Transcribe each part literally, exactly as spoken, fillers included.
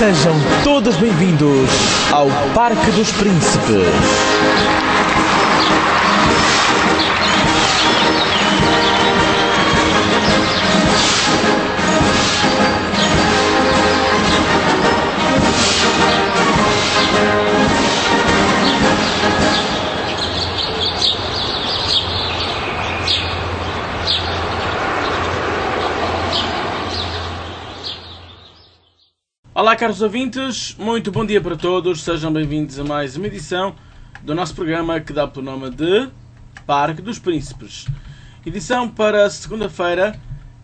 Sejam todos bem-vindos ao Parque dos Príncipes. Olá, caros ouvintes, muito bom dia para todos, sejam bem-vindos a mais uma edição do nosso programa que dá pelo nome de Parque dos Príncipes. Edição para segunda-feira,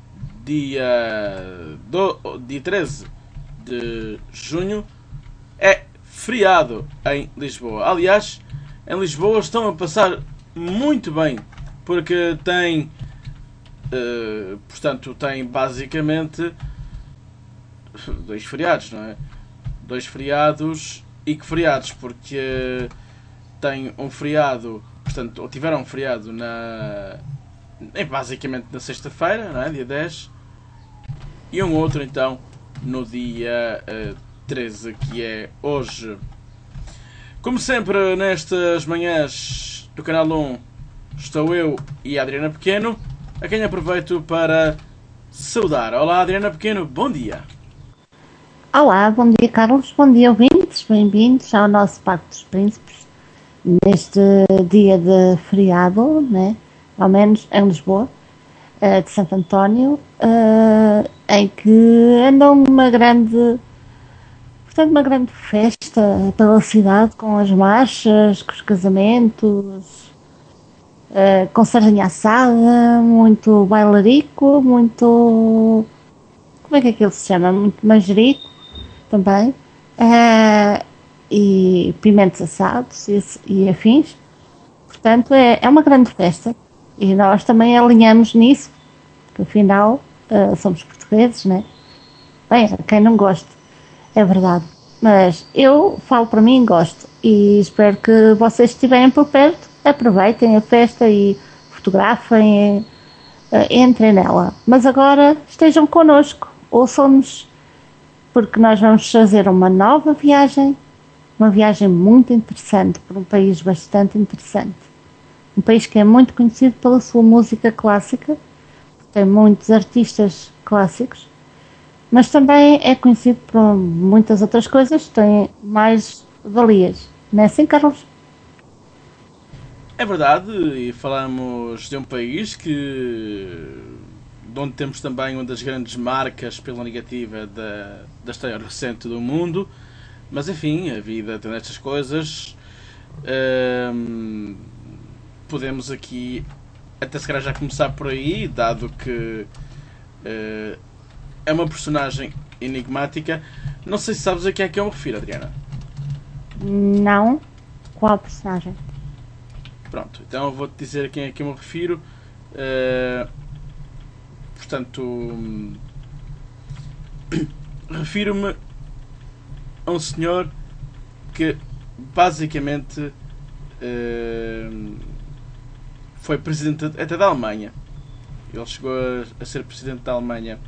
dia, do, dia treze de junho, é feriado em Lisboa. Aliás, em Lisboa estão a passar muito bem, porque tem, uh, portanto, tem basicamente dois feriados, não é? Dois feriados e que feriados, porque tem um feriado, portanto, ou tiveram um feriado na, é basicamente na sexta-feira, não é? Dia dez, e um outro então no dia uh, treze, que é hoje. Como sempre, nestas manhãs do Canal um, estou eu e a Adriana Pequeno, a quem aproveito para saudar. Olá, Adriana Pequeno, bom dia. Olá, bom dia Carlos, bom dia ouvintes, bem-vindos ao nosso Parque dos Príncipes, neste dia de feriado, né? Ao menos em Lisboa, de Santo António, em que anda uma grande, portanto uma grande festa pela cidade, com as marchas, com os casamentos, com sardinha assada, muito bailarico, muito, como é que aquilo se chama, muito manjerico também, uh, e pimentos assados e, e afins. Portanto, é, é uma grande festa e nós também alinhamos nisso, que afinal uh, somos portugueses, né? Bem, quem não gosta, é verdade, mas eu falo para mim, gosto, e espero que vocês estiverem por perto, aproveitem a festa e fotografem, uh, entrem nela, mas agora estejam connosco, ouçam-nos, porque nós vamos fazer uma nova viagem, uma viagem muito interessante por um país bastante interessante. Um país que é muito conhecido pela sua música clássica, tem muitos artistas clássicos, mas também é conhecido por muitas outras coisas, tem mais valias. Não é assim, Carlos? É verdade, e falamos de um país que, de onde temos também uma das grandes marcas pela negativa da, da história recente do mundo, mas enfim, a vida tem estas coisas. Hum, podemos aqui até se calhar já começar por aí, dado que uh, é uma personagem enigmática. Não sei se sabes a quem é que eu me refiro, Adriana. Não. Qual personagem? Pronto, então eu vou-te dizer a quem é que eu me refiro. Uh, Portanto, refiro-me a um senhor que basicamente uh, foi presidente até da Alemanha. Ele chegou a, a ser presidente da Alemanha.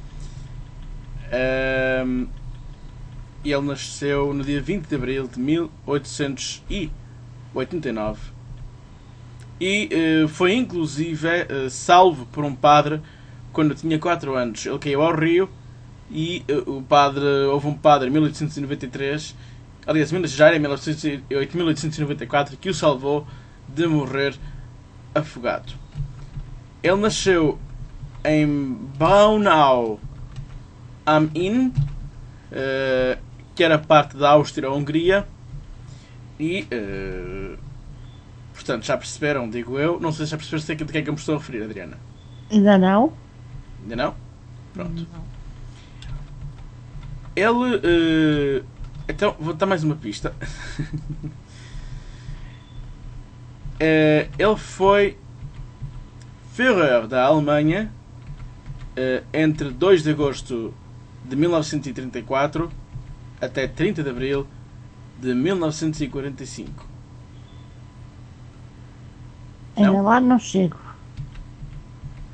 Uh, e ele nasceu no dia vinte de abril de mil oitocentos e oitenta e nove. E uh, foi inclusive uh, salvo por um padre quando tinha quatro anos. Ele caiu ao rio e uh, o padre, houve um padre em mil oitocentos e noventa e três, aliás, já era em mil oitocentos e noventa e quatro, que o salvou de morrer afogado. Ele nasceu em Braunau am Inn, uh, que era parte da Áustria-Hungria, e uh, portanto já perceberam, digo eu, não sei se já perceberam de que é que eu me estou a referir, Adriana. Ainda não. Ainda não? Pronto. Não. Ele... Uh, então, vou dar mais uma pista. uh, ele foi Führer da Alemanha uh, entre dois de agosto de mil novecentos e trinta e quatro até trinta de abril de mil novecentos e quarenta e cinco. Ainda Não? lá não chego.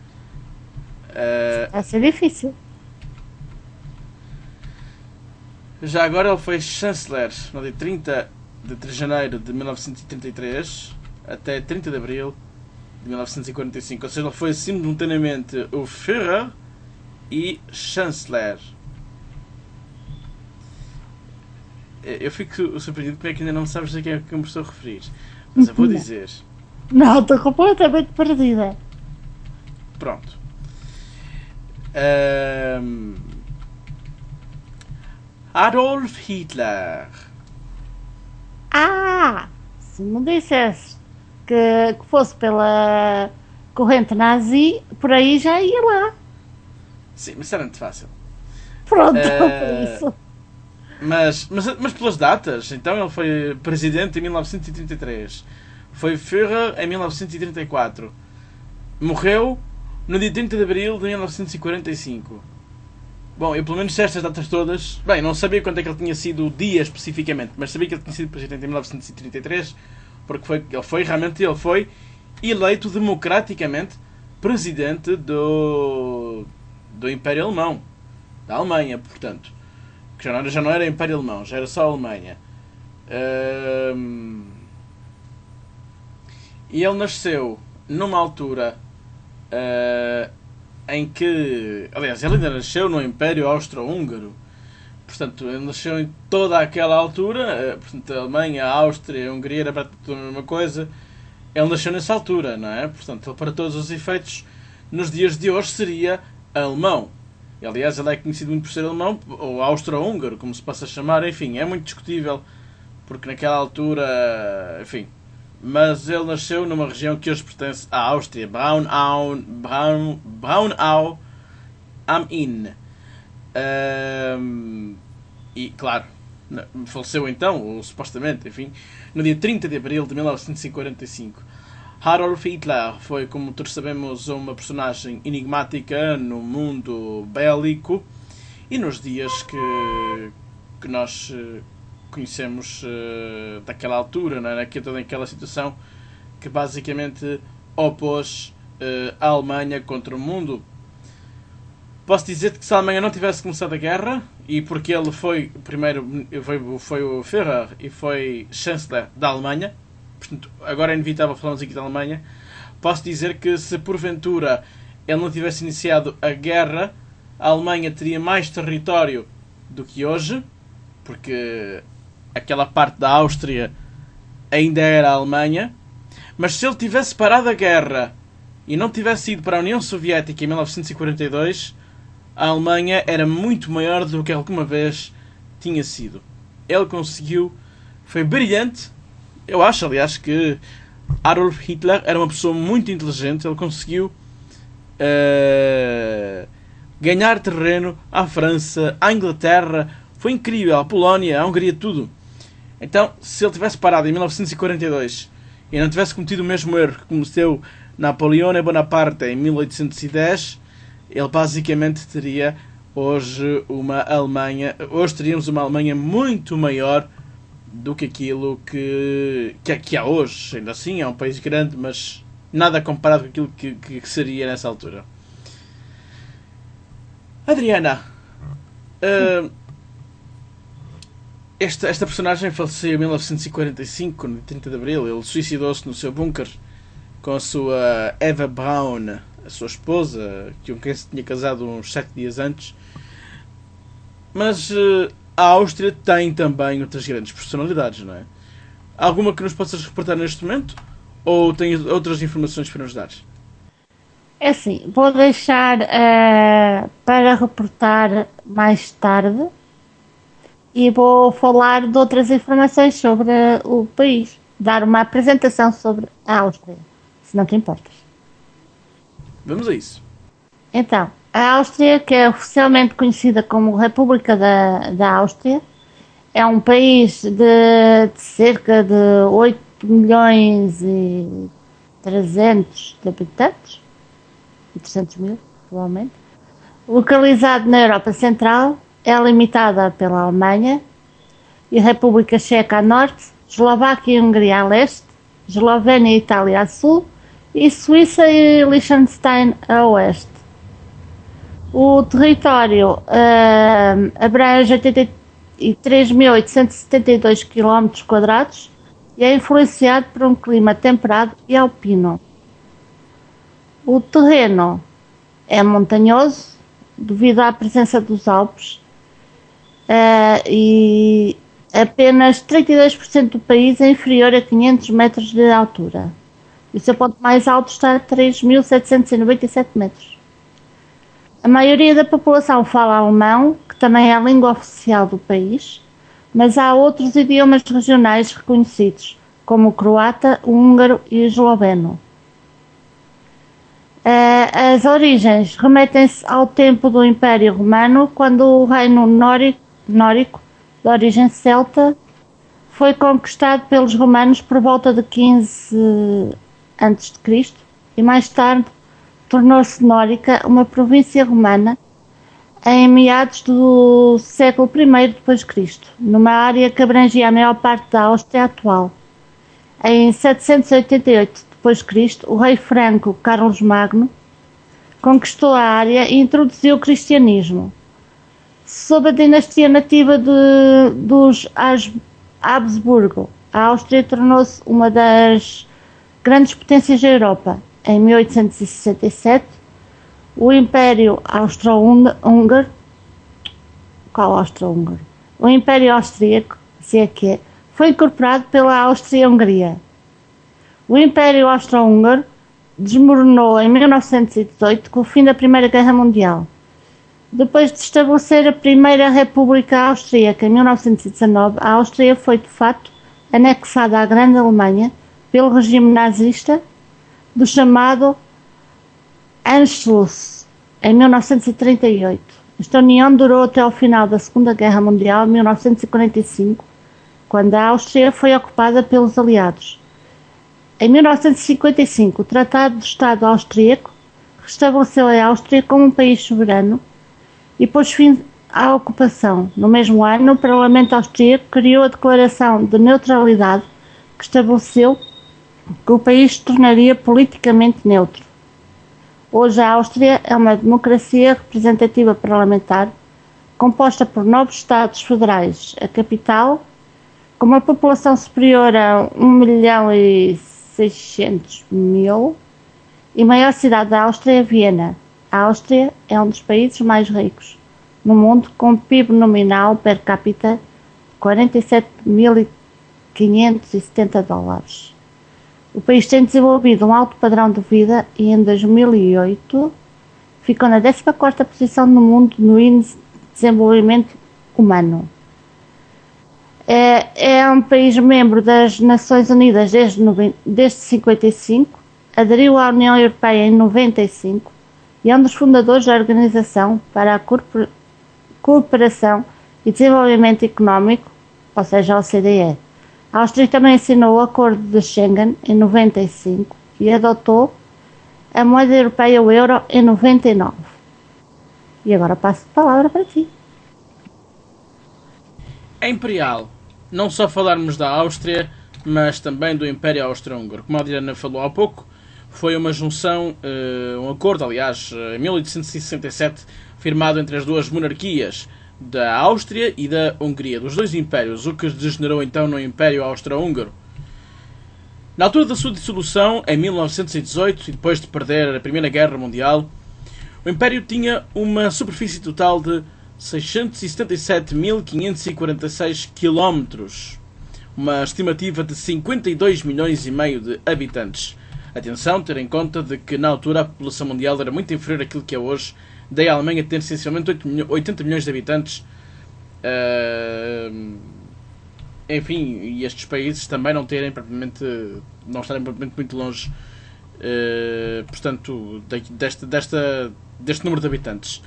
Uh, Vai ser difícil. Já agora ele foi chanceler no dia trinta de janeiro de mil novecentos e trinta e três até trinta de abril de mil novecentos e quarenta e cinco. Ou seja, ele foi simultaneamente o Führer e chanceler. Eu fico surpreendido como é que ainda não sabes a quem é que eu me estou a referir. Mas eu vou dizer. Não, estou completamente perdida. Pronto. Um... Adolf Hitler. Ah! Se me dissesse que, que fosse pela corrente nazi, por aí já ia lá. Sim, mas era muito fácil. Pronto, Uh, por isso. Mas, mas, mas pelas datas, então ele foi presidente em mil novecentos e trinta e três. Foi Führer em mil novecentos e trinta e quatro. Morreu no dia trinta de abril de mil novecentos e quarenta e cinco. Bom, eu pelo menos sei estas datas todas. Bem, não sabia quando é que ele tinha sido o dia especificamente, mas sabia que ele tinha sido presidente em mil novecentos e trinta e três, porque foi, ele foi, realmente, ele foi eleito democraticamente presidente do, do Império Alemão. Da Alemanha, portanto. Que já não era, já não era Império Alemão, já era só a Alemanha. Um, e ele nasceu numa altura uh, em que... Aliás, ele ainda nasceu no Império Austro-Húngaro. Portanto, ele nasceu em toda aquela altura. Uh, portanto, a Alemanha, a Áustria, a Hungria era praticamente a mesma coisa. Ele nasceu nessa altura, não é? Portanto, ele, para todos os efeitos, nos dias de hoje seria alemão. Aliás, ele é conhecido muito por ser alemão, ou austro-húngaro, como se possa chamar. Enfim, é muito discutível, porque naquela altura, enfim. Mas ele nasceu numa região que hoje pertence à Áustria, Braunau, Braun, Braunau am Inn. Um, e, claro, faleceu então, ou supostamente, enfim, no dia trinta de abril de mil novecentos e quarenta e cinco. Adolf Hitler foi, como todos sabemos, uma personagem enigmática no mundo bélico e nos dias que, que nós conhecemos uh, daquela altura, não é? Que toda aquela situação que basicamente opôs uh, a Alemanha contra o mundo. Posso dizer-te que se a Alemanha não tivesse começado a guerra, e porque ele foi primeiro foi, foi o Führer e foi chanceler da Alemanha, portanto, agora é inevitável falarmos aqui da Alemanha, posso dizer que se porventura ele não tivesse iniciado a guerra, a Alemanha teria mais território do que hoje, porque aquela parte da Áustria ainda era a Alemanha, mas se ele tivesse parado a guerra e não tivesse ido para a União Soviética em mil novecentos e quarenta e dois, a Alemanha era muito maior do que alguma vez tinha sido. Ele conseguiu, foi brilhante. Eu acho, aliás, que Adolf Hitler era uma pessoa muito inteligente. Ele conseguiu uh, ganhar terreno à França, à Inglaterra. Foi incrível. A Polónia, a Hungria, tudo. Então, se ele tivesse parado em mil novecentos e quarenta e dois e não tivesse cometido o mesmo erro que cometeu Napoleão Bonaparte em mil oitocentos e dez, ele basicamente teria hoje uma Alemanha... Hoje teríamos uma Alemanha muito maior do que aquilo que, que, que há hoje. Ainda assim, é um país grande, mas nada comparado com aquilo que, que seria nessa altura. Adriana, uh, esta, esta personagem faleceu em mil novecentos e quarenta e cinco, no trinta de abril. Ele suicidou-se no seu bunker com a sua Eva Braun, a sua esposa, com quem se tinha casado uns sete dias antes. Mas uh, a Áustria tem também outras grandes personalidades, não é? Alguma que nos possas reportar neste momento? Ou tens outras informações para nos dar? É assim, vou deixar uh, para reportar mais tarde e vou falar de outras informações sobre o país. Dar uma apresentação sobre a Áustria, se não te importas. Vamos a isso. Então, a Áustria, que é oficialmente conhecida como República da, da Áustria, é um país de, de cerca de oito milhões e trezentos de habitantes, e trezentos mil, provavelmente. Localizado na Europa Central, é limitada pela Alemanha e a República Checa a norte, Eslováquia e Hungria a leste, Eslovénia e Itália a sul e Suíça e Liechtenstein a oeste. O território uh, abrange e três mil oitocentos e setenta e dois quilómetros quadrados e é influenciado por um clima temperado e alpino. O terreno é montanhoso devido à presença dos Alpes uh, e apenas trinta e dois por cento do país é inferior a quinhentos metros de altura. O seu ponto mais alto está a três mil setecentos e noventa e sete metros. A maioria da população fala alemão, que também é a língua oficial do país, mas há outros idiomas regionais reconhecidos, como o croata, o húngaro e o esloveno. As origens remetem-se ao tempo do Império Romano, quando o reino nórico, nórico de origem celta, foi conquistado pelos romanos por volta de quinze antes de Cristo e mais tarde tornou-se Nórica uma província romana em meados do século primeiro depois de Cristo, numa área que abrangia a maior parte da Áustria atual. Em setecentos e oitenta e oito depois de Cristo, o rei franco Carlos Magno conquistou a área e introduziu o cristianismo. Sob a dinastia nativa de, dos Habsburgo, a Áustria tornou-se uma das grandes potências da Europa. Em mil oitocentos e sessenta e sete, o Império Austro-Húngaro, qual Austro-Húngaro? O Império Austríaco, se é que é, foi incorporado pela Áustria-Hungria. O Império Austro-Húngaro desmoronou em mil novecentos e dezoito com o fim da Primeira Guerra Mundial. Depois de estabelecer a Primeira República Austríaca em mil novecentos e dezanove, a Áustria foi de facto anexada à Grande Alemanha pelo regime nazista do chamado Anschluss, em mil novecentos e trinta e oito. Esta união durou até ao final da Segunda Guerra Mundial, em mil novecentos e quarenta e cinco, quando a Áustria foi ocupada pelos aliados. Em mil novecentos e cinquenta e cinco, o Tratado do Estado Austríaco restabeleceu a Áustria como um país soberano e pôs fim à ocupação. No mesmo ano, o Parlamento Austríaco criou a Declaração de Neutralidade, que estabeleceu que o país se tornaria politicamente neutro. Hoje a Áustria é uma democracia representativa parlamentar composta por nove Estados federais. A capital, com uma população superior a um milhão e seiscentos mil, e maior cidade da Áustria é Viena. A Áustria é um dos países mais ricos no mundo, com P I B nominal per capita de quarenta e sete mil quinhentos e setenta dólares. O país tem desenvolvido um alto padrão de vida e em dois mil e oito ficou na décima quarta posição no mundo no Índice de Desenvolvimento Humano. É, é um país membro das Nações Unidas desde, desde cinquenta e cinco, aderiu à União Europeia em noventa e cinco e é um dos fundadores da Organização para a Cooperação e Desenvolvimento Económico, ou seja, a O C D E. A Áustria também assinou o Acordo de Schengen em noventa e cinco e adotou a moeda europeia, o euro, em noventa e nove. E agora passo a palavra para ti. É imperial. Não só falarmos da Áustria, mas também do Império Austro-Húngaro. Como a Adriana falou há pouco, foi uma junção, uh, um acordo, aliás, em mil oitocentos e sessenta e sete, firmado entre as duas monarquias da Áustria e da Hungria, dos dois impérios, o que degenerou então no Império Austro-Húngaro. Na altura da sua dissolução, em mil novecentos e dezoito, e depois de perder a Primeira Guerra Mundial, o Império tinha uma superfície total de seiscentos e setenta e sete mil quinhentos e quarenta e seis quilómetros, uma estimativa de cinquenta e dois milhões e meio de habitantes. Atenção, ter em conta de que na altura a população mundial era muito inferior àquilo que é hoje, daí a Alemanha ter essencialmente oitenta milhões de habitantes. Uh, enfim, e estes países também não terem propriamente, não estarem propriamente muito longe, uh, portanto, deste, desta, deste número de habitantes.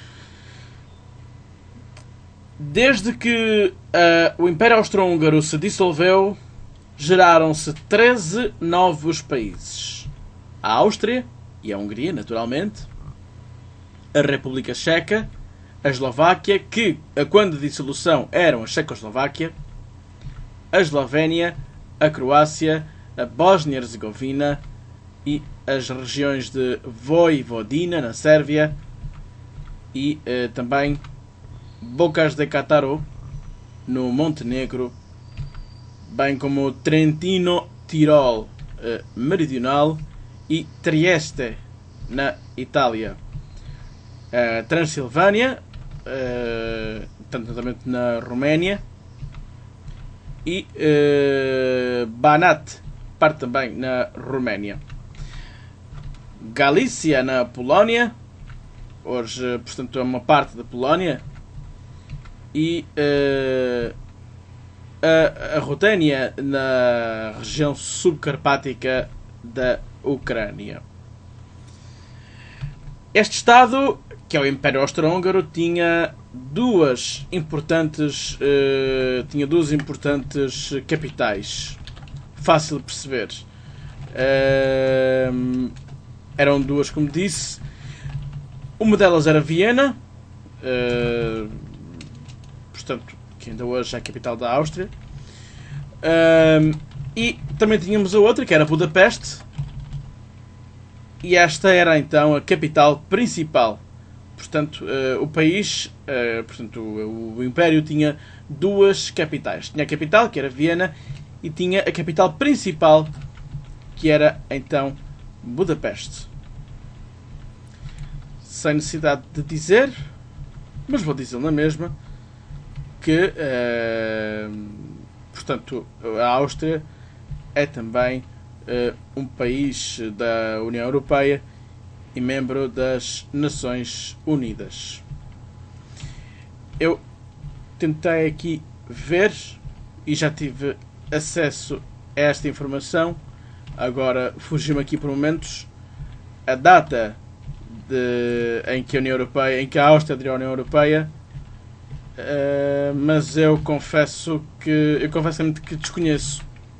Desde que uh, o Império Austro-Húngaro se dissolveu, geraram-se treze novos países. A Áustria e a Hungria, naturalmente, a República Checa, a Eslováquia, que, a quando de dissolução, eram a Checoslováquia, a Eslovénia, a Croácia, a Bósnia-Herzegovina e as regiões de Vojvodina, na Sérvia, e uh, também Bocas de Cataro, no Montenegro, bem como Trentino-Tirol uh, meridional e Trieste, na Itália. Uh, Transilvânia, uh, tanto também na Roménia, e uh, Banat, parte também na Roménia. Galícia, na Polónia, hoje, portanto, é uma parte da Polónia, e uh, a, a Rutênia, na região subcarpática da Ucrânia. Este Estado, que é o Império Austro-Húngaro, tinha duas importantes uh, tinha duas importantes capitais, fácil de perceber. Uh, eram duas, como disse. Uma delas era Viena, uh, portanto, que ainda hoje é a capital da Áustria. Uh, e também tínhamos a outra, que era Budapeste. E esta era então a capital principal. Portanto, uh, o país, uh, portanto, o, o Império tinha duas capitais. Tinha a capital, que era Viena, e tinha a capital principal, que era então Budapeste. Sem necessidade de dizer, mas vou dizer na mesma, que, uh, portanto, a Áustria é também uh, um país da União Europeia e membro das Nações Unidas. Eu tentei aqui ver e já tive acesso a esta informação. Agora fugiu-me aqui por momentos a data de, em que a União Europeia, em que a Áustria aderiu à União Europeia, uh, mas eu confesso que eu confesso que desconheço.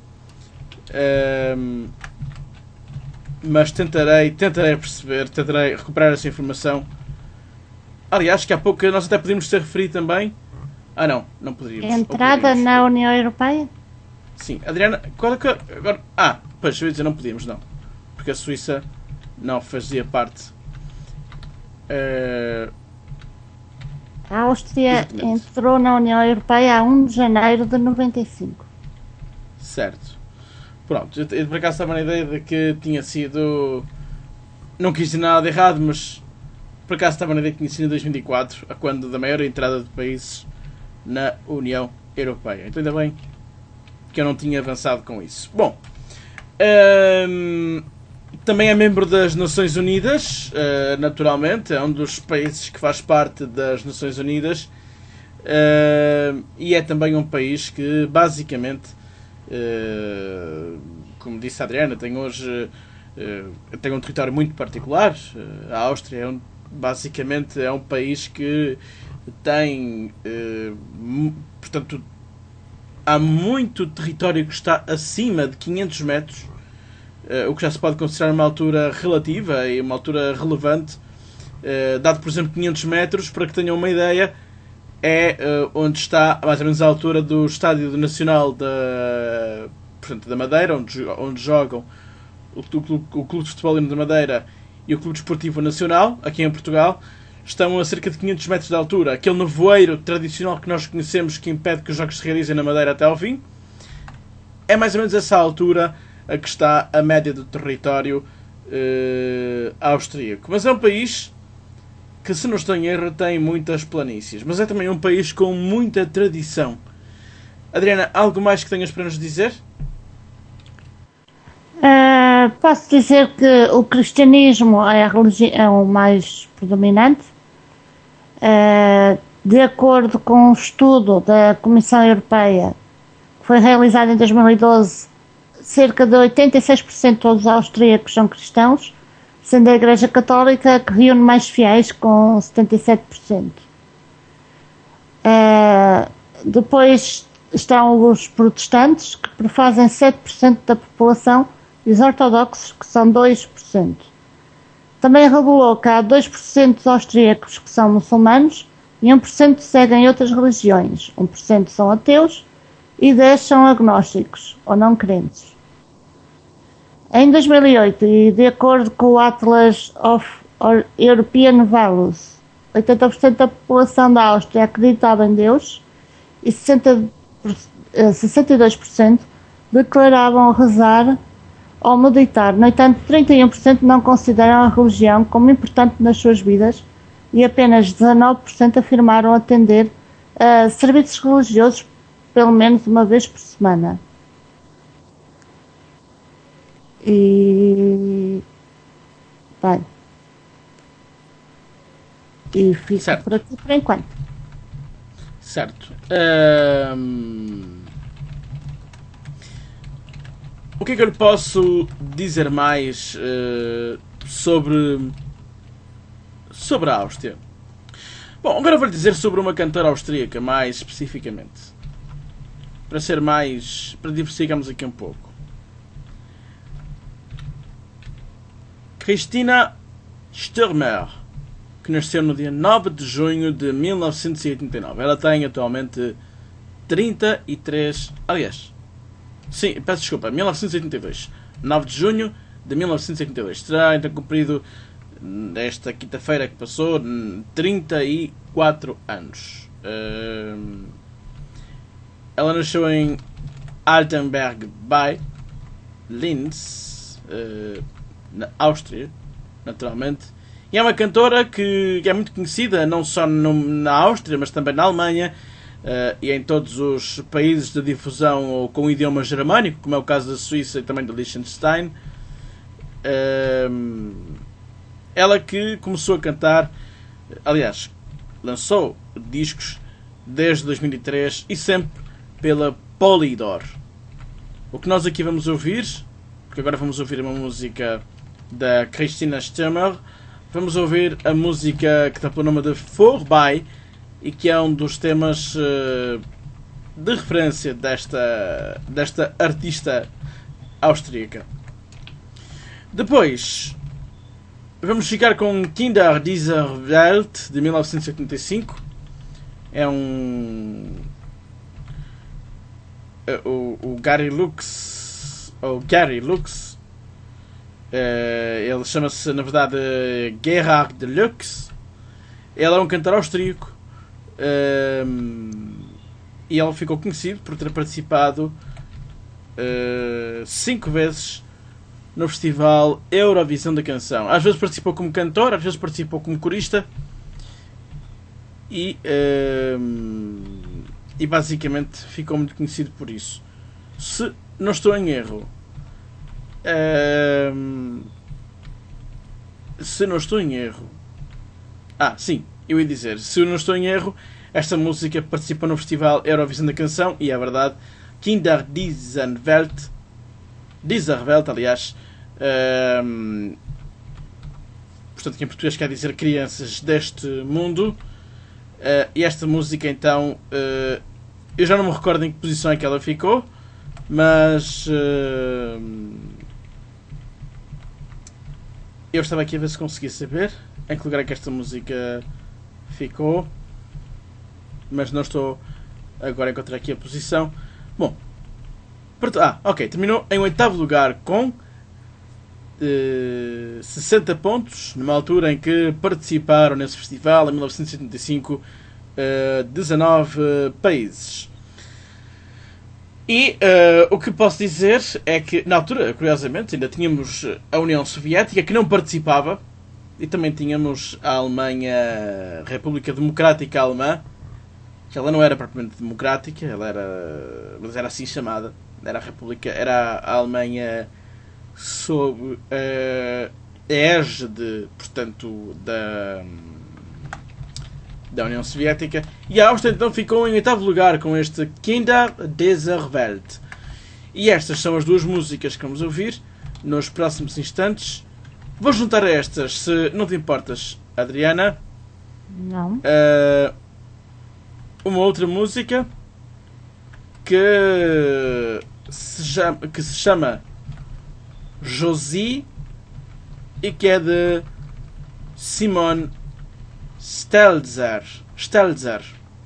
Uh, mas tentarei, tentarei perceber, tentarei recuperar essa informação. Aliás, que há pouco nós até podíamos ter referido também. Ah, não, não poderíamos. Entrada poderíamos. na União Europeia? Sim, Adriana, qual é que agora? Ah, pois eu ia dizer não podíamos, não, porque a Suíça não fazia parte. Uh... A Áustria entrou na União Europeia a primeiro de janeiro de noventa e cinco. Certo. Pronto, eu, eu por acaso estava na ideia de que tinha sido... Não quis dizer nada de errado, mas por acaso estava na ideia que tinha sido em dois mil e quatro, a quando da maior entrada de países na União Europeia. Então ainda bem que eu não tinha avançado com isso. Bom, hum, também é membro das Nações Unidas, uh, naturalmente, é um dos países que faz parte das Nações Unidas, uh, e é também um país que basicamente... Uh, como disse a Adriana, tem hoje uh, tem um território muito particular. Uh, a Áustria é um, basicamente é um país que tem uh, m- portanto há muito território que está acima de quinhentos metros, uh, o que já se pode considerar uma altura relativa e uma altura relevante. Uh, dado, por exemplo, quinhentos metros, para que tenham uma ideia, é uh, onde está mais ou menos a altura do Estádio Nacional da, portanto, da Madeira, onde, onde jogam o, o, o Clube de Futebol da Madeira e o Clube Desportivo Nacional, aqui em Portugal. Estão a cerca de quinhentos metros de altura. Aquele nevoeiro tradicional que nós conhecemos, que impede que os jogos se realizem na Madeira até ao fim, é mais ou menos essa altura a que está a média do território uh, austríaco. Mas é um país que, se não estou em erro, tem muitas planícies, mas é também um país com muita tradição. Adriana, algo mais que tenhas para nos dizer? Uh, posso dizer que o cristianismo é a religião mais predominante. Uh, de acordo com um estudo da Comissão Europeia que foi realizado em dois mil e doze, cerca de oitenta e seis por cento dos austríacos são cristãos, sendo a Igreja Católica que reúne mais fiéis, com setenta e sete por cento. Uh, depois estão os protestantes, que fazem sete por cento da população, e os ortodoxos, que são dois por cento. Também revelou que há dois por cento dos austríacos que são muçulmanos e um por cento seguem outras religiões, um por cento são ateus e dez por cento são agnósticos, ou não crentes. Em dois mil e oito, e de acordo com o Atlas of European Values, oitenta por cento da população da Áustria acreditava em Deus e sessenta, sessenta e dois por cento declaravam rezar ou meditar. No entanto, trinta e um por cento não consideram a religião como importante nas suas vidas e apenas dezanove por cento afirmaram atender a serviços religiosos pelo menos uma vez por semana. E bem, e fico Certo. por aqui por enquanto. Certo. Ahm, O que é que eu lhe posso dizer mais eh, sobre sobre a Áustria? Bom, agora vou-lhe dizer sobre uma cantora austríaca, mais especificamente. Para ser mais... para diversificarmos aqui um pouco. Christina Stürmer, que nasceu no dia nove de junho de mil novecentos e oitenta e nove. Ela tem atualmente trinta e três... Aliás, sim, peço desculpa, mil novecentos e oitenta e dois. nove de junho de mil novecentos e oitenta e dois. Terá então cumprido, esta quinta-feira que passou, trinta e quatro anos. Ela nasceu em Altenberg bei Linz, na Áustria, naturalmente. E é uma cantora que é muito conhecida, não só no, na Áustria, mas também na Alemanha, uh, e em todos os países de difusão com o idioma germânico, como é o caso da Suíça e também do Liechtenstein. Uh, ela que começou a cantar, aliás, lançou discos desde dois mil e três e sempre pela Polydor. O que nós aqui vamos ouvir, porque agora vamos ouvir uma música da Christina Stürmer, vamos ouvir a música que está pelo nome de Vorbei e que é um dos temas uh, de referência desta, desta artista austríaca. Depois vamos ficar com Kinder dieser Welt de mil novecentos e oitenta e cinco. É um... O, o Gary Lux, ou Gary Lux, uh, ele chama-se na verdade Gerhard Lux. Ele é um cantor austríaco, uh, e ele ficou conhecido por ter participado uh, cinco vezes no Festival Eurovisão da Canção. Às vezes participou como cantor, às vezes participou como corista e uh, e basicamente ficou muito conhecido por isso. Se não estou em erro, uh, se não estou em erro, ah, sim, eu ia dizer, se não estou em erro, esta música participou no Festival Eurovisão da Canção e é verdade, Kinder dieser Welt, dieser Welt, aliás, uh, portanto, que em português quer dizer crianças deste mundo. Uh, e esta música então, uh, eu já não me recordo em que posição é que ela ficou, mas uh, eu estava aqui a ver se conseguia saber em que lugar é que esta música ficou, mas não estou agora a encontrar aqui a posição. Bom, ah, ok, terminou em oitavo lugar com Uh, sessenta pontos, numa altura em que participaram nesse festival em mil novecentos e setenta e cinco uh, dezanove uh, países. E uh, o que posso dizer é que na altura, curiosamente, ainda tínhamos a União Soviética que não participava e também tínhamos a Alemanha, a República Democrática Alemã, que ela não era propriamente democrática, ela era, mas era assim chamada, era a República, era a Alemanha sob uh, a égide, portanto, da, da União Soviética. E a Áustria então ficou em oitavo lugar com este Kinder dieser Welt. E estas são as duas músicas que vamos ouvir nos próximos instantes. Vou juntar a estas, se não te importas, Adriana. Não. Uh, uma outra música que se chama, que se chama Josie e que é de Simon Stelzer. Stelzer.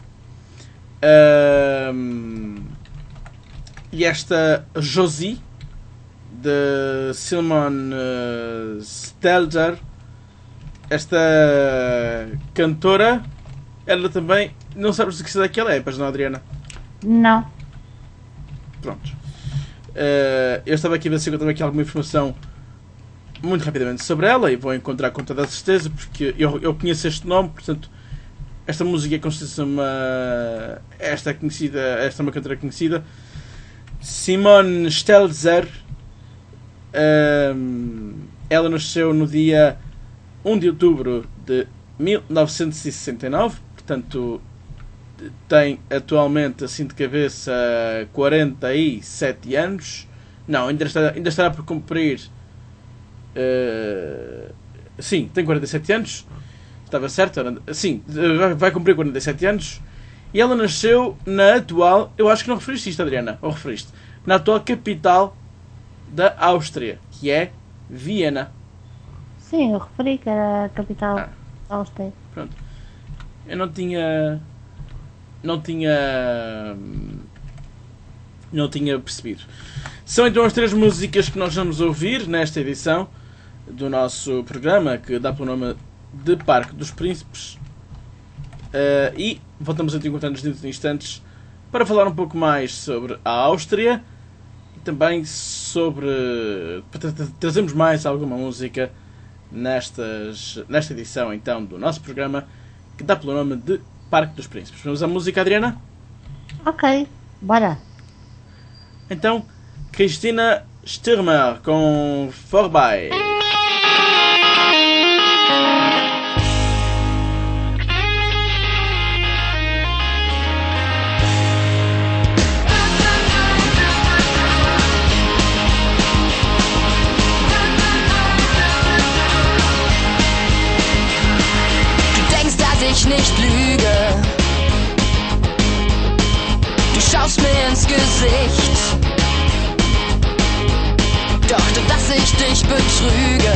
Um, e esta Josie de Simon uh, Stelzer, esta cantora, ela também não sabes do que cidade que ela é, pois não, Adriana? Não. Pronto. Uh, eu estava aqui a ver se encontrava aqui alguma informação muito rapidamente sobre ela e vou encontrar com toda a certeza, porque eu, eu conheço este nome, portanto, esta música é considerada uma. Esta é conhecida, esta é uma cantora conhecida. Simone Stelzer. Um, ela nasceu no dia um de outubro de mil novecentos e sessenta e nove, portanto tem atualmente, assim de cabeça, quarenta e sete anos. Não, ainda estará, ainda estará por cumprir. Uh, sim, tem quarenta e sete anos. Estava certo? Sim, vai cumprir quarenta e sete anos. E ela nasceu na atual. Eu acho que não referiste isto, Adriana. Ou referiste? Na atual capital da Áustria, que é Viena. Sim, eu referi que era a capital ah. da Áustria. Pronto. Eu não tinha. Não tinha. Não tinha percebido. São então as três músicas que nós vamos ouvir nesta edição do nosso programa, que dá pelo nome de Parque dos Príncipes. Uh, e voltamos a te encontrar-nos dentro de instantes para falar um pouco mais sobre a Áustria e também sobre. para tra- trazermos mais alguma música nestas, nesta edição então do nosso programa, que dá pelo nome de Parque dos Príncipes. Vamos à música, Adriana? Ok, bora. Então, Cristina Stürmer com Vorbei. Ich nicht lüge. Du schaust mir ins Gesicht, doch dass ich dich betrüge,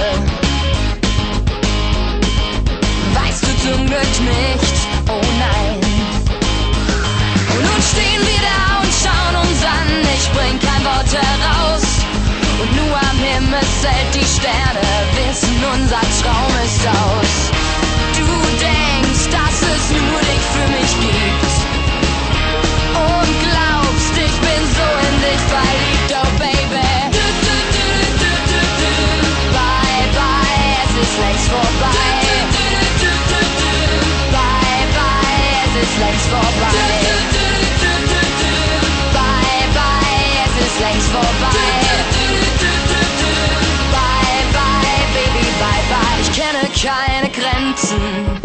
weißt du zum Glück nicht, oh nein. Und nun stehen wir da und schauen uns an, ich bring kein Wort heraus. Und nur am Himmelszelt die Sterne wissen, unser Traum ist aus. Du denkst, dass es nur dich für mich gibt und glaubst, ich bin so in dich verliebt, oh Baby. Du, du, du, du, du, du. Bye, bye, es ist längst vorbei. Du, du, du, du, du. Bye, bye, es ist längst vorbei. Du, du, du, du, du. Bye, bye, es ist längst vorbei. Du, du, du, du, du. Bye, bye, Baby, bye, bye. Ich kenne keine Grenzen.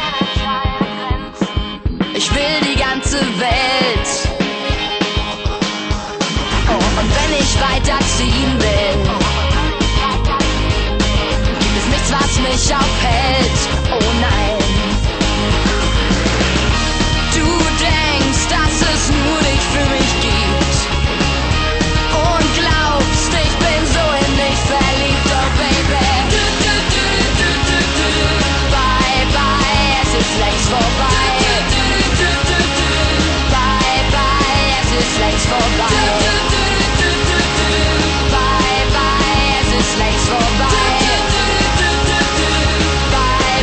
Ich will die ganze Welt. Oh, und wenn ich weiterziehen will, gibt es nichts, was mich aufhält. Oh nein. Du denkst, dass es nur dich für mich gibt und glaubst, ich bin so in dich verliebt, oh Baby. Du, du, du, du, du, du. Bye, bye, es ist längst vorbei. Längst vorbei. Bye, bye, es ist längst vorbei. Bye,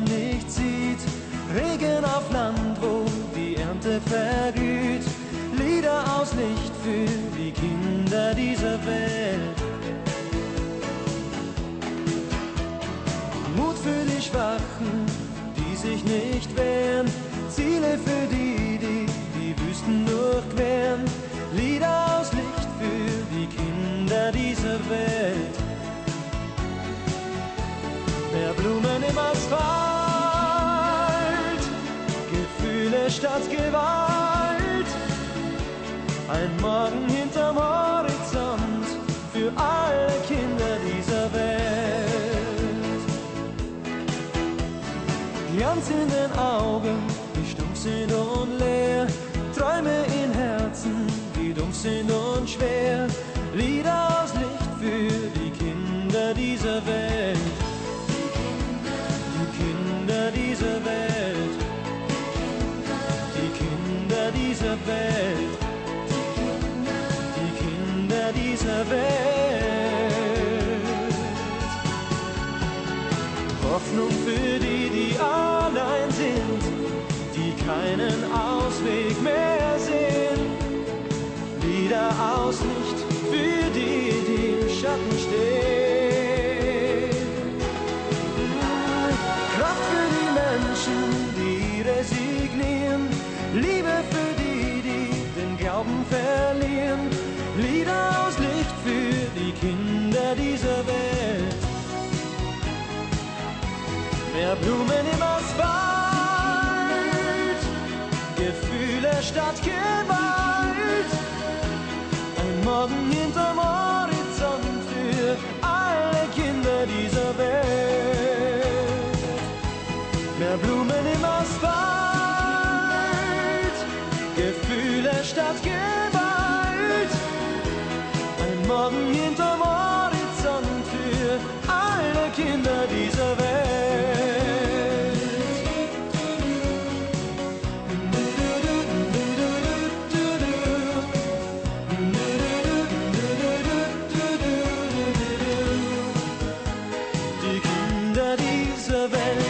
nicht sieht. Regen auf Land, wo die Ernte verglüht. Lieder aus Licht für die Kinder dieser Welt. Mut für die Schwachen, die sich nicht wehren. Ziele für die, die die Wüsten durchqueren. Lieder aus Licht für die Kinder dieser Welt. Mehr Blumen im Asphalt, Gefühle statt Gewalt. Ein Morgen hinterm Horizont für alle Kinder dieser Welt. Glanz in den Augen, die stumpf sind und leer. Träume in Herzen, die dumpf sind und schwer. Lieder aus Licht für die Kinder dieser Welt. Die Kinder dieser Welt. Die Kinder dieser Welt. Die Kinder dieser Welt. Hoffnung für die, die allein sind, die keinen Ausweg mehr sehen. Lieder aus Licht für die, die im Schatten stehen. Kraft für die Menschen, die resignieren. Liebe für die, die den Glauben verlieren. Lieder aus Licht für die Kinder dieser Welt. Mehr Blumen im Asphalt, Gefühle statt Gewalt. Ein Morgen hinterm Horizont für alle Kinder dieser Welt. Mehr Blumen im Asphalt, Gefühle statt Gewalt. Ein Morgen hinterm Horizont für alle Kinder dieser Welt. Die Kinder dieser Welt.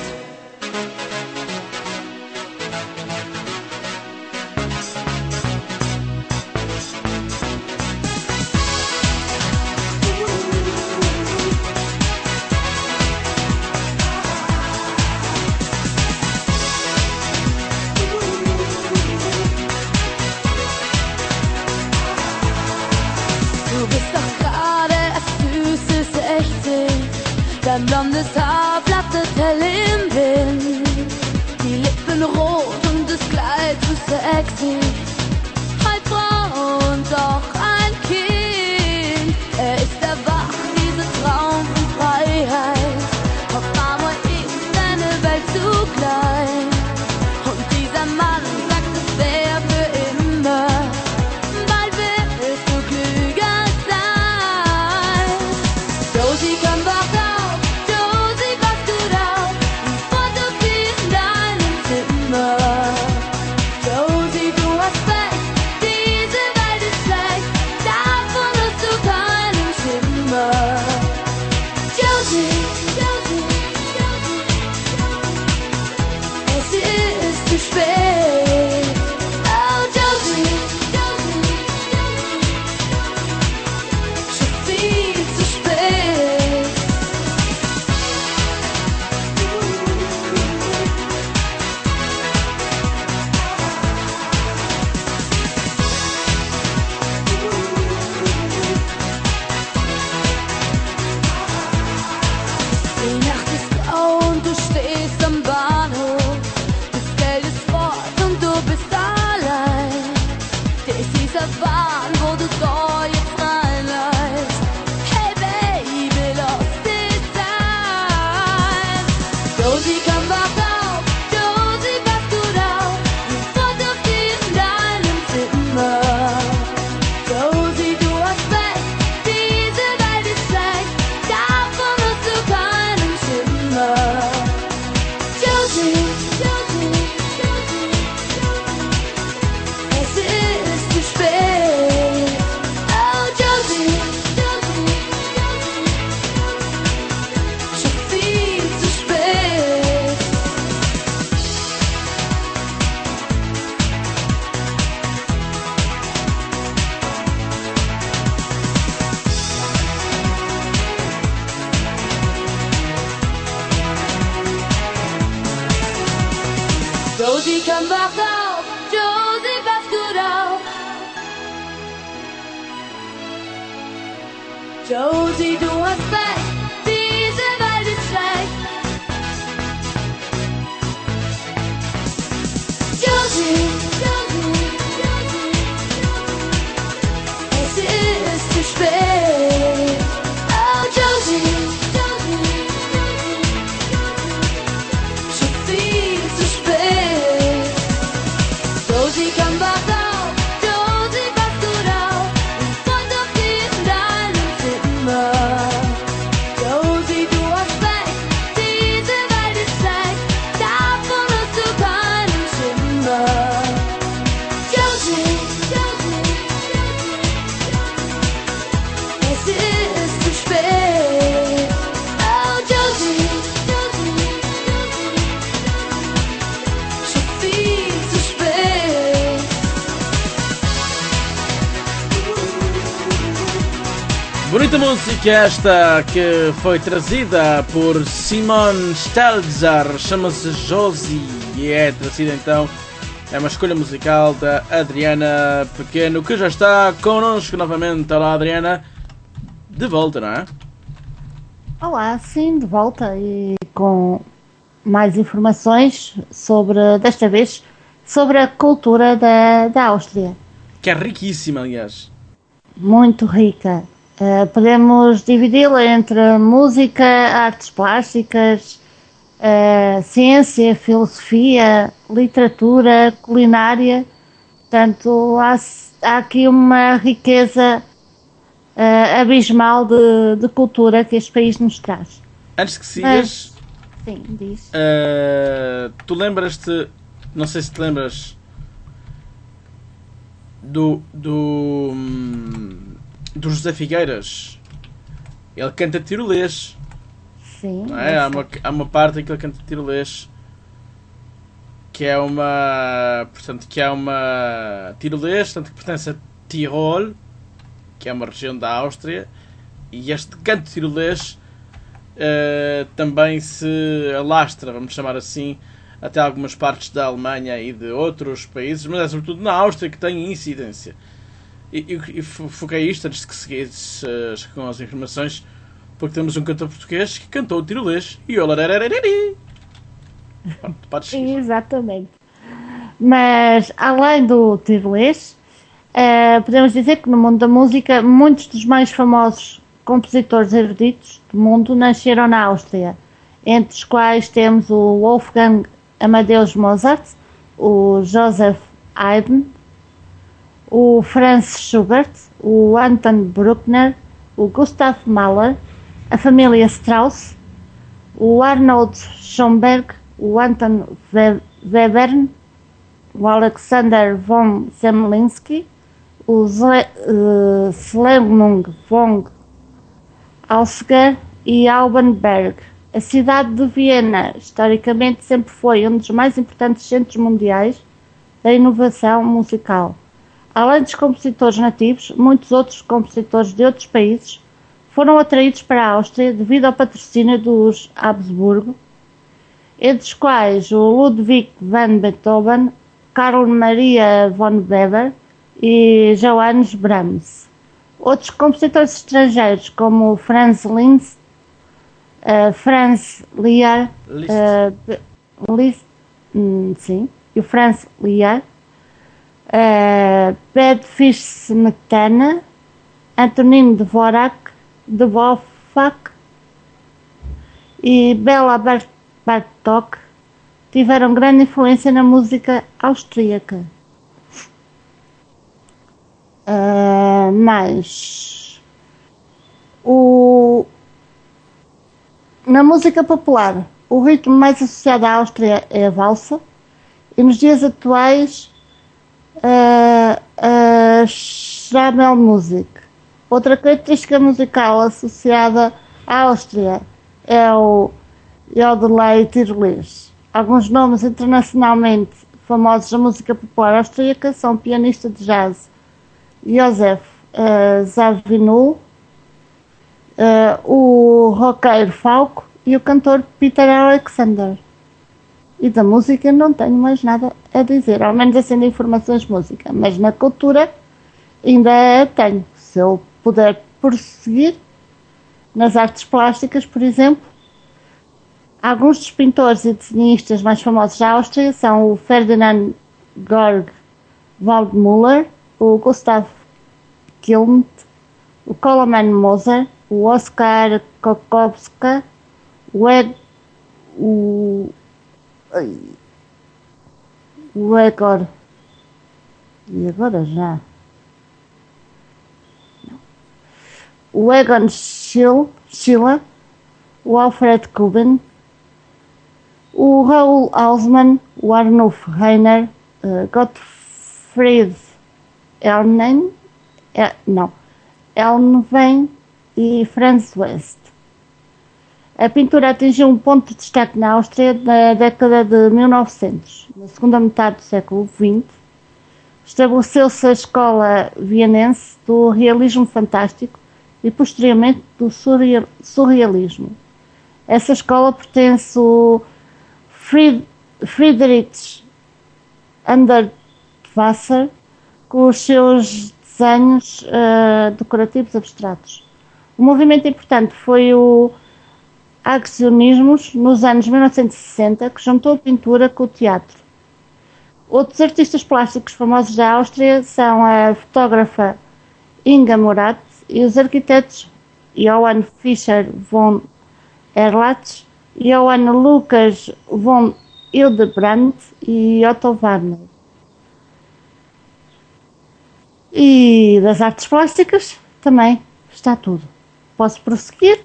Du bist doch gerade erst süßes sechzehn. Dein blondes Haar flattert hell im Wind. Die Lippen rot und das Kleid so sexy. Halb Frau und doch ein Kind. Er ist erwacht, dieser Traum von Freiheit. Auf einmal ist deine Welt zu klein. Und dieser Mann sagt, es wäre für immer. Bald wirst du klüger sein. Josie, komm wach auf. Josie, was du drauf? Ein Foto in deinem Zimmer. Josie, du hast Josie, komm wach auf, Josie, pass gut auf. Josie, du hast recht, diese Welt ist schlecht. Josie, Josie, Josie, es ist zu spät. Oh Josie, Josie, Josie, schon viel zu spät. Josie, komm wach auf, Josie, pass gut auf, und freut auf die in deinem Zimmer. Josie, du hast recht, diese Welt ist schlecht, davon hast du keinen Schimmer. Josie, Josie, Josie, es ist zu spät. Oh Josie, Josie, Josie, schon viel zu spät. Bonita música esta que foi trazida por Simon Stelzer, chama-se Josie e é trazida então, é uma escolha musical da Adriana Pequeno, que já está connosco novamente. Olá Adriana, de volta, não é? Olá, sim, de volta e com mais informações sobre, desta vez, sobre a cultura da, da Áustria. Que é riquíssima, aliás. Muito rica. Uh, podemos dividi-la entre música, artes plásticas, uh, ciência, filosofia, literatura, culinária. Portanto, há, há aqui uma riqueza uh, abismal de, de cultura que este país nos traz. Antes que sigas, Sim, diz. uh, tu lembras-te, não sei se te lembras do do hum, do José Figueiras. Ele canta tirolês, Sim. não é? Há eu uma, há uma parte em que ele canta tirolês, que é uma, portanto, que é uma tirolês, portanto, que pertence a Tirol, que é uma região da Áustria, e este canto tirolês uh, também se alastra, vamos chamar assim, até algumas partes da Alemanha e de outros países, mas é sobretudo na Áustria que tem incidência. E, e, e foquei isto antes de que seguisses uh, com as informações, porque temos um cantor português que cantou o tirolês e o lararararari. Podes seguir. Exatamente. Mas, além do tirolês, uh, podemos dizer que no mundo da música, muitos dos mais famosos compositores eruditos do mundo nasceram na Áustria, entre os quais temos o Wolfgang Amadeus Mozart, o Joseph Haydn, o Franz Schubert, o Anton Bruckner, o Gustav Mahler, a família Strauss, o Arnold Schoenberg, o Anton Webern, o Alexander von Zemlinsky, o Schlegelmung von Ausiger e Alban Berg. A cidade de Viena, historicamente, sempre foi um dos mais importantes centros mundiais da inovação musical. Além dos compositores nativos, muitos outros compositores de outros países foram atraídos para a Áustria devido ao patrocínio dos Habsburgo, entre os quais o Ludwig van Beethoven, Carl Maria von Weber e Johannes Brahms. Outros compositores estrangeiros, como o Franz Liszt, uh, Franz Liar, uh, Liszt, hum, sim, e o Franz Liar, Uh, Bedford Smetana, Antonino Dvorak, Dvorak e Bela Bartók tiveram grande influência na música austríaca. Uh, mas o, na música popular, o ritmo mais associado à Áustria é a valsa, e nos dias atuais Uh, uh, Schrammel-Musik. Outra característica musical associada à Áustria é o Jodelei tirolês. Alguns nomes internacionalmente famosos da música popular austríaca são o pianista de jazz Josef uh, Zawinul, uh, o roqueiro Falco e o cantor Peter Alexander. E da música não tenho mais nada a dizer, ao menos assim de informações de música, mas na cultura ainda tenho. Se eu puder prosseguir, nas artes plásticas, por exemplo, alguns dos pintores e desenhistas mais famosos da Áustria são o Ferdinand Georg Waldmüller, o Gustav Klimt, o Koloman Moser, o Oskar Kokowska, o Ed, o, o Egor, e agora já, o Egon Schill, Schiller, o Alfred Kuben, o Raoul Hausmann, o Arnulf Reiner, uh, Gottfried Elnen, é, não, Elnwein e Franz West. A pintura atingiu um ponto de destaque na Áustria na década de mil e novecentos. Na segunda metade do século vinte, estabeleceu-se a escola vienense do realismo fantástico e posteriormente do surrealismo. Essa escola pertence ao Fried, Friedrich Anderswasser, com os seus desenhos uh, decorativos abstratos. Um movimento importante foi o Agsionismos, nos anos mil novecentos e sessenta, que juntou a pintura com o teatro. Outros artistas plásticos famosos da Áustria são a fotógrafa Inga Morat e os arquitetos Johann Fischer von Erlach, Johann Lucas von Hildebrandt e Otto Warner. E das artes plásticas também está tudo. Posso prosseguir?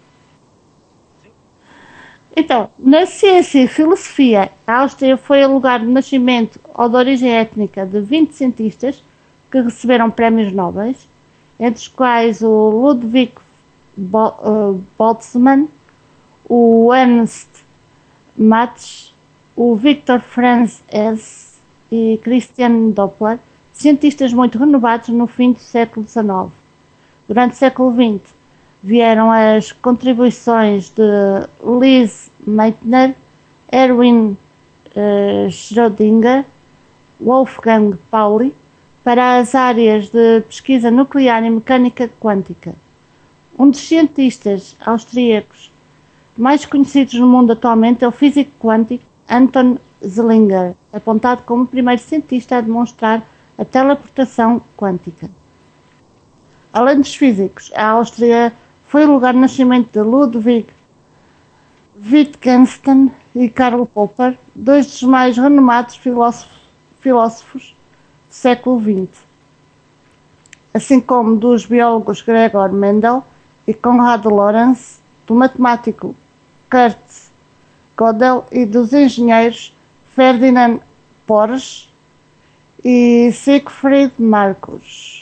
Então, na ciência e filosofia, a Áustria foi o lugar de nascimento ou de origem étnica de vinte cientistas que receberam prémios Nobel, entre os quais o Ludwig Boltzmann, o Ernst Mach, o Victor Franz Hess e Christian Doppler, cientistas muito renovados no fim do século dezenove. Durante o século vinte vieram as contribuições de Lise Meitner, Erwin uh, Schrödinger, Wolfgang Pauli, para as áreas de pesquisa nuclear e mecânica quântica. Um dos cientistas austríacos mais conhecidos no mundo atualmente é o físico quântico Anton Zeilinger, apontado como o primeiro cientista a demonstrar a teleportação quântica. Além dos físicos, a Áustria foi o lugar de nascimento de Ludwig Wittgenstein e Karl Popper, dois dos mais renomados filósofos, filósofos do século vinte, assim como dos biólogos Gregor Mendel e Konrad Lorenz, do matemático Kurt Gödel e dos engenheiros Ferdinand Porsche e Siegfried Marcus.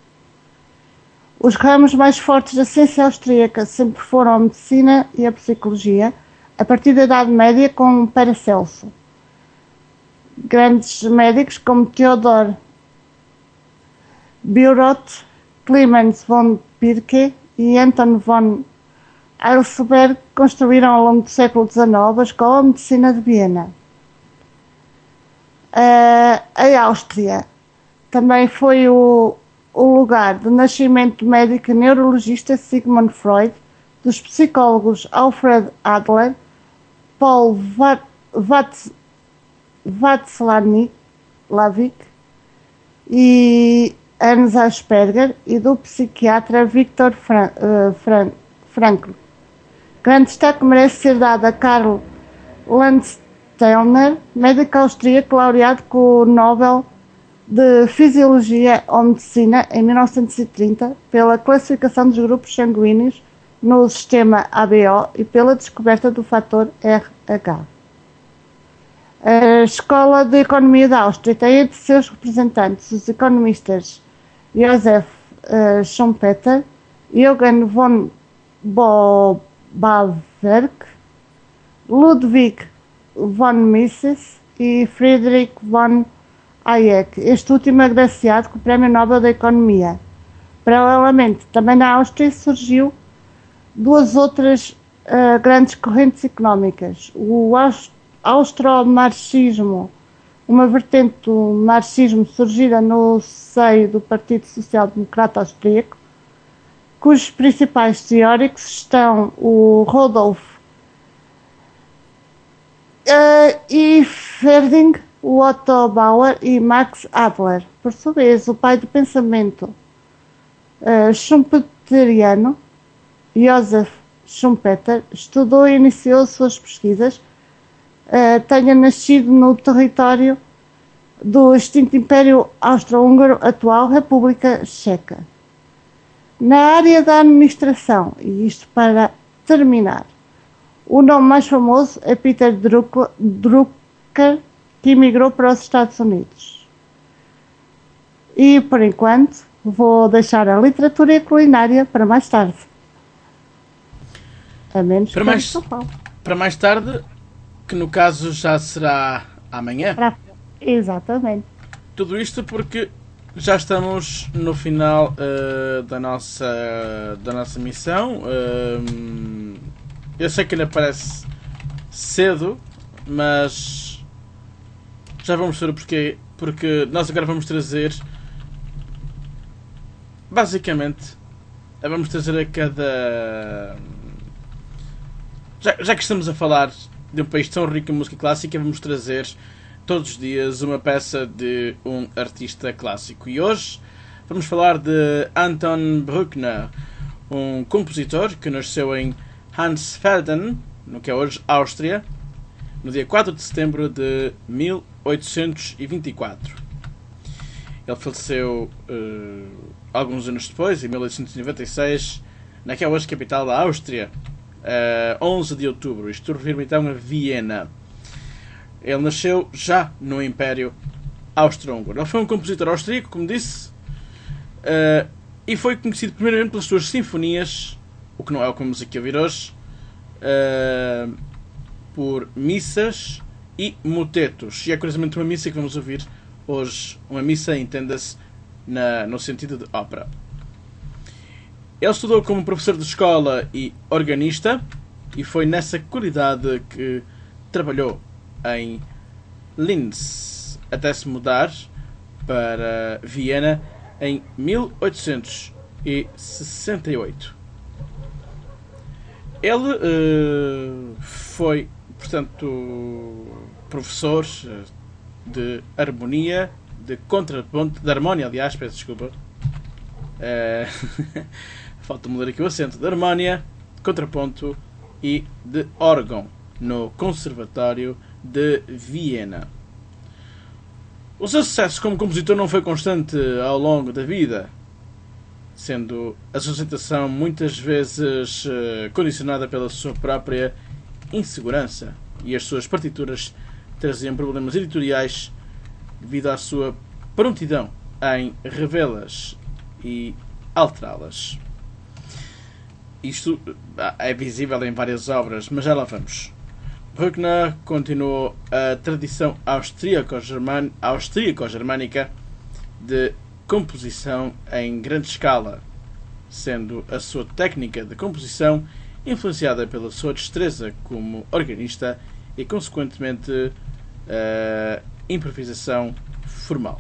Os ramos mais fortes da ciência austríaca sempre foram a medicina e a psicologia, a partir da Idade Média com Paracelso. Grandes médicos como Theodor Bierroth, Clemens von Pirke e Anton von Heidelberg construíram ao longo do século dezenove a Escola de Medicina de Viena. A Áustria também foi o, o lugar de nascimento do médico e neurologista Sigmund Freud, dos psicólogos Alfred Adler, Paul Václavic e Ernst Asperger e do psiquiatra Viktor Fran, uh, Fran, Frankl. Grande destaque merece ser dado a Karl Landsteiner, médico austríaco laureado com o Nobel de Fisiologia ou Medicina em mil novecentos e trinta pela classificação dos grupos sanguíneos no sistema A B O e pela descoberta do fator R H. A Escola de Economia da Áustria tem entre seus representantes os economistas Josef uh, Schumpeter, Eugen von Böhm-Bawerk, Ludwig von Mises e Friedrich von Hayek, este último agraciado com o Prémio Nobel da Economia. Paralelamente, também na Áustria surgiu duas outras uh, grandes correntes económicas, o austro-marxismo, uma vertente do marxismo surgida no seio do Partido Social Democrata Austríaco, cujos principais teóricos estão o Rudolf uh, Iferding, o Otto Bauer e Max Adler. Por sua vez, o pai do pensamento uh, schumpeteriano, Joseph Schumpeter, estudou e iniciou suas pesquisas, uh, tenha nascido no território do extinto Império Austro-Húngaro, atual República Checa. Na área da administração, e isto para terminar, o nome mais famoso é Peter Drucker, que emigrou para os Estados Unidos. E, por enquanto, vou deixar a literatura e a culinária para mais tarde. A menos para mais, para mais tarde, que no caso já será amanhã. Para, exatamente. Tudo isto porque já estamos no final uh, da, nossa, da nossa missão. Uh, eu sei que ainda parece cedo, mas já vamos ver o porquê. Porque nós agora vamos trazer, basicamente, vamos trazer a cada... Já, já que estamos a falar de um país tão rico em música clássica, vamos trazer todos os dias uma peça de um artista clássico. E hoje vamos falar de Anton Bruckner, um compositor que nasceu em Hansfelden, no que é hoje Áustria, no dia quatro de setembro de mil oitocentos e vinte e quatro. Ele faleceu uh, alguns anos depois, em mil oitocentos e noventa e seis, na que é hoje capital da Áustria, uh, onze de outubro. Isto refere-me então a Viena. Ele nasceu já no Império Austro-Húngaro. Ele foi um compositor austríaco, como disse, uh, e foi conhecido primeiramente pelas suas sinfonias, o que não é o que vamos aqui ouvir hoje, uh, por missas e motetos. E é curiosamente uma missa que vamos ouvir hoje. Uma missa, entenda-se, na, no sentido de ópera. Ele estudou como professor de escola e organista, e foi nessa qualidade que trabalhou em Linz, até se mudar para Viena em mil oitocentos e sessenta e oito. Ele uh, foi, portanto, professor de harmonia, de contraponto, de harmonia, aliás, peço desculpa. Uh, falta mudar aqui o acento. De harmonia, de contraponto e de órgão no Conservatório de Viena. O seu sucesso como compositor não foi constante ao longo da vida, sendo a sua aceitação muitas vezes uh, condicionada pela sua própria insegurança, e as suas partituras traziam problemas editoriais devido à sua prontidão em revê-las e alterá-las. Isto é visível em várias obras, mas já lá vamos. Bruckner continuou a tradição austríaco-germânica de composição em grande escala, sendo a sua técnica de composição influenciada pela sua destreza como organista e, consequentemente, a improvisação formal.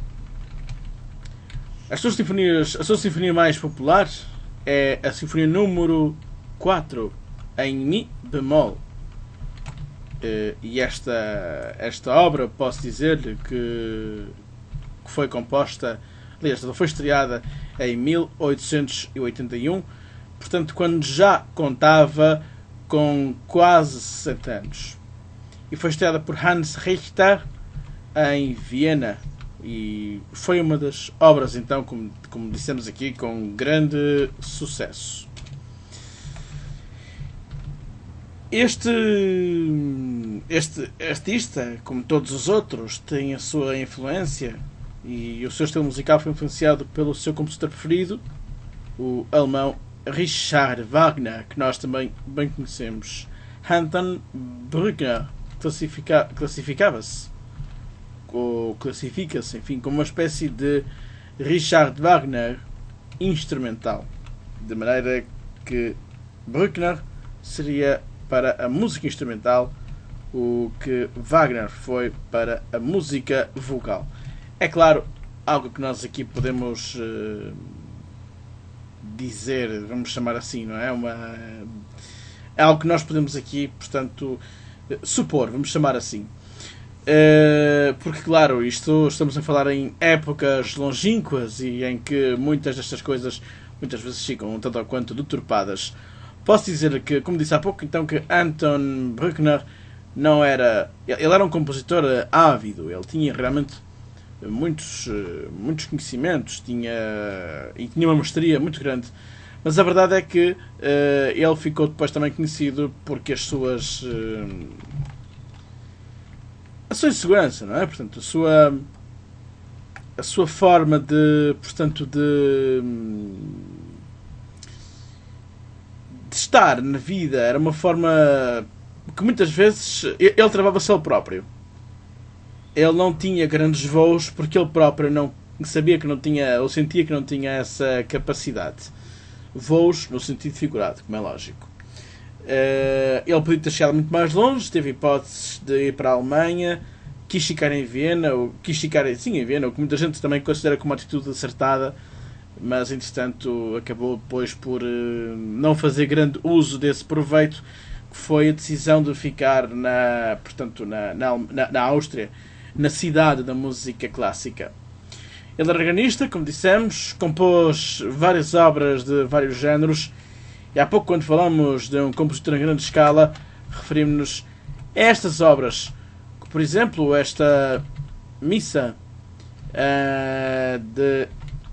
As suas sinfonias, a sua sinfonia mais popular é a Sinfonia número quatro, em Mi bemol. Uh, e esta, esta obra, posso dizer-lhe que, que foi composta, aliás, foi estreada em mil oitocentos e oitenta e um, portanto, quando já contava com quase sessenta anos. E foi estreada por Hans Richter em Viena. E foi uma das obras, então, como, como dissemos aqui, com grande sucesso. Este, este artista, como todos os outros, tem a sua influência, e o seu estilo musical foi influenciado pelo seu compositor preferido, o alemão Richard Wagner, que nós também bem conhecemos. Anton Bruckner classifica, classificava-se, ou classifica-se, enfim, como uma espécie de Richard Wagner instrumental, de maneira que Bruckner seria para a música instrumental o que Wagner foi para a música vocal. É claro, algo que nós aqui podemos uh, dizer, vamos chamar assim, não é? Uma, é algo que nós podemos aqui, portanto, supor, vamos chamar assim. Uh, porque, claro, isto estamos a falar em épocas longínquas e em que muitas destas coisas muitas vezes ficam um tanto ou quanto deturpadas. Posso dizer que, como disse há pouco, então, que Anton Bruckner não era... Ele era um compositor ávido, ele tinha realmente muitos, muitos conhecimentos, tinha, e tinha uma mestria muito grande, mas a verdade é que uh, ele ficou depois também conhecido porque as suas... Uh, a sua insegurança, não é? Portanto, a sua... a sua forma de... portanto, de... de estar na vida era uma forma que muitas vezes ele travava-se ele próprio. Ele não tinha grandes voos porque ele próprio não sabia que não tinha, ou sentia que não tinha essa capacidade. Voos no sentido figurado, como é lógico. Ele podia ter chegado muito mais longe, teve hipóteses de ir para a Alemanha, quis ficar em Viena, ou quis ficar sim, em Viena, o que muita gente também considera como uma atitude acertada, mas entretanto acabou depois por uh, não fazer grande uso desse proveito, que foi a decisão de ficar na, portanto, na, na, na Áustria, na cidade da música clássica. Ele era organista, como dissemos, compôs várias obras de vários géneros, e há pouco, quando falamos de um compositor em grande escala, referimos-nos a estas obras, que, por exemplo, esta missa uh, de...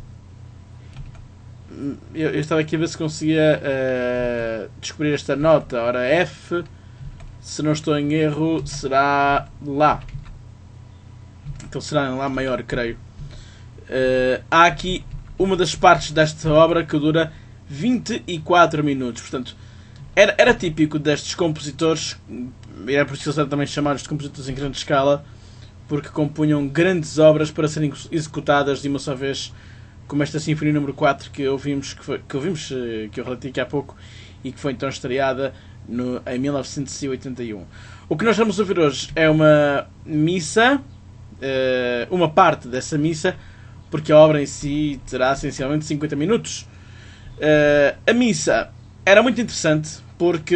Eu, eu estava aqui a ver se conseguia uh, descobrir esta nota. Ora, F, se não estou em erro, será Lá. Então será em Lá maior, creio. Uh, há aqui uma das partes desta obra que dura vinte e quatro minutos. Portanto, era, era típico destes compositores, e é por isso que eles eram também chamados de compositores em grande escala, porque compunham grandes obras para serem executadas de uma só vez, como esta Sinfonia número quatro que ouvimos, que, foi, que, ouvimos, que eu relatei aqui há pouco, e que foi então estreada no, em mil novecentos e oitenta e um. O que nós vamos ouvir hoje é uma missa, uma parte dessa missa, porque a obra em si terá essencialmente cinquenta minutos. A missa era muito interessante porque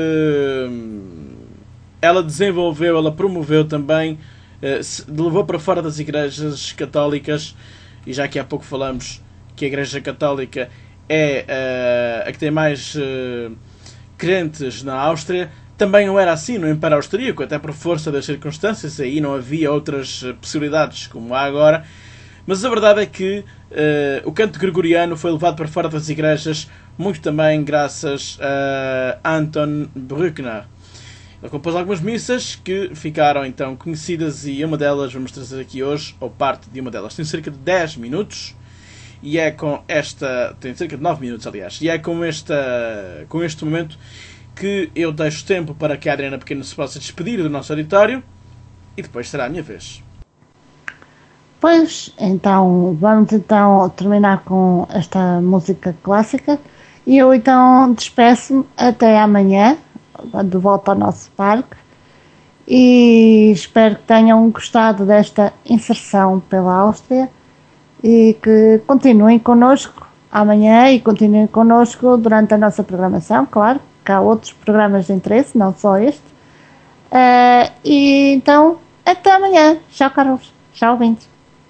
ela desenvolveu, ela promoveu também, levou para fora das igrejas católicas. E já que há pouco falamos que a Igreja Católica é uh, a que tem mais uh, crentes na Áustria, também não era assim no Império Austríaco, até por força das circunstâncias, aí não havia outras possibilidades como há agora. Mas a verdade é que uh, o canto gregoriano foi levado para fora das igrejas, muito também graças a Anton Bruckner. Ele compôs algumas missas que ficaram então conhecidas, e uma delas vamos trazer aqui hoje, ou parte de uma delas. Tem cerca de dez minutos e é com esta... tem cerca de nove minutos, aliás. E é com, esta, com este momento que eu deixo tempo para que a Adriana Pequeno se possa despedir do nosso auditório e depois será a minha vez. Pois, então, vamos então terminar com esta música clássica e eu então despeço-me até amanhã, de volta ao nosso parque, e espero que tenham gostado desta inserção pela Áustria e que continuem connosco amanhã e continuem connosco durante a nossa programação, claro, que há outros programas de interesse, não só este. Uh, e então, até amanhã. Tchau, Carlos. Tchau, ouvintes.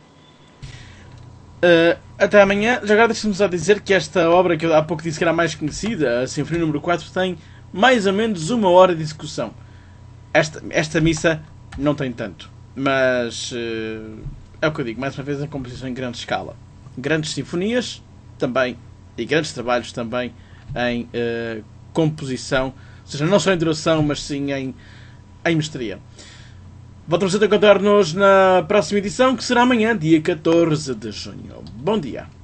Uh, até amanhã. Já agora deixa-me só dizer que esta obra, que eu há pouco disse que era mais conhecida, a Sinfonia número quatro, tem mais ou menos uma hora de execução. Esta, esta missa não tem tanto. Mas uh, é o que eu digo, mais uma vez, a composição em grande escala. Grandes sinfonias também, e grandes trabalhos também em uh, composição, ou seja, não só em duração, mas sim em, em mestria. Voltamos a encontrar-nos na próxima edição, que será amanhã, dia catorze de junho. Bom dia.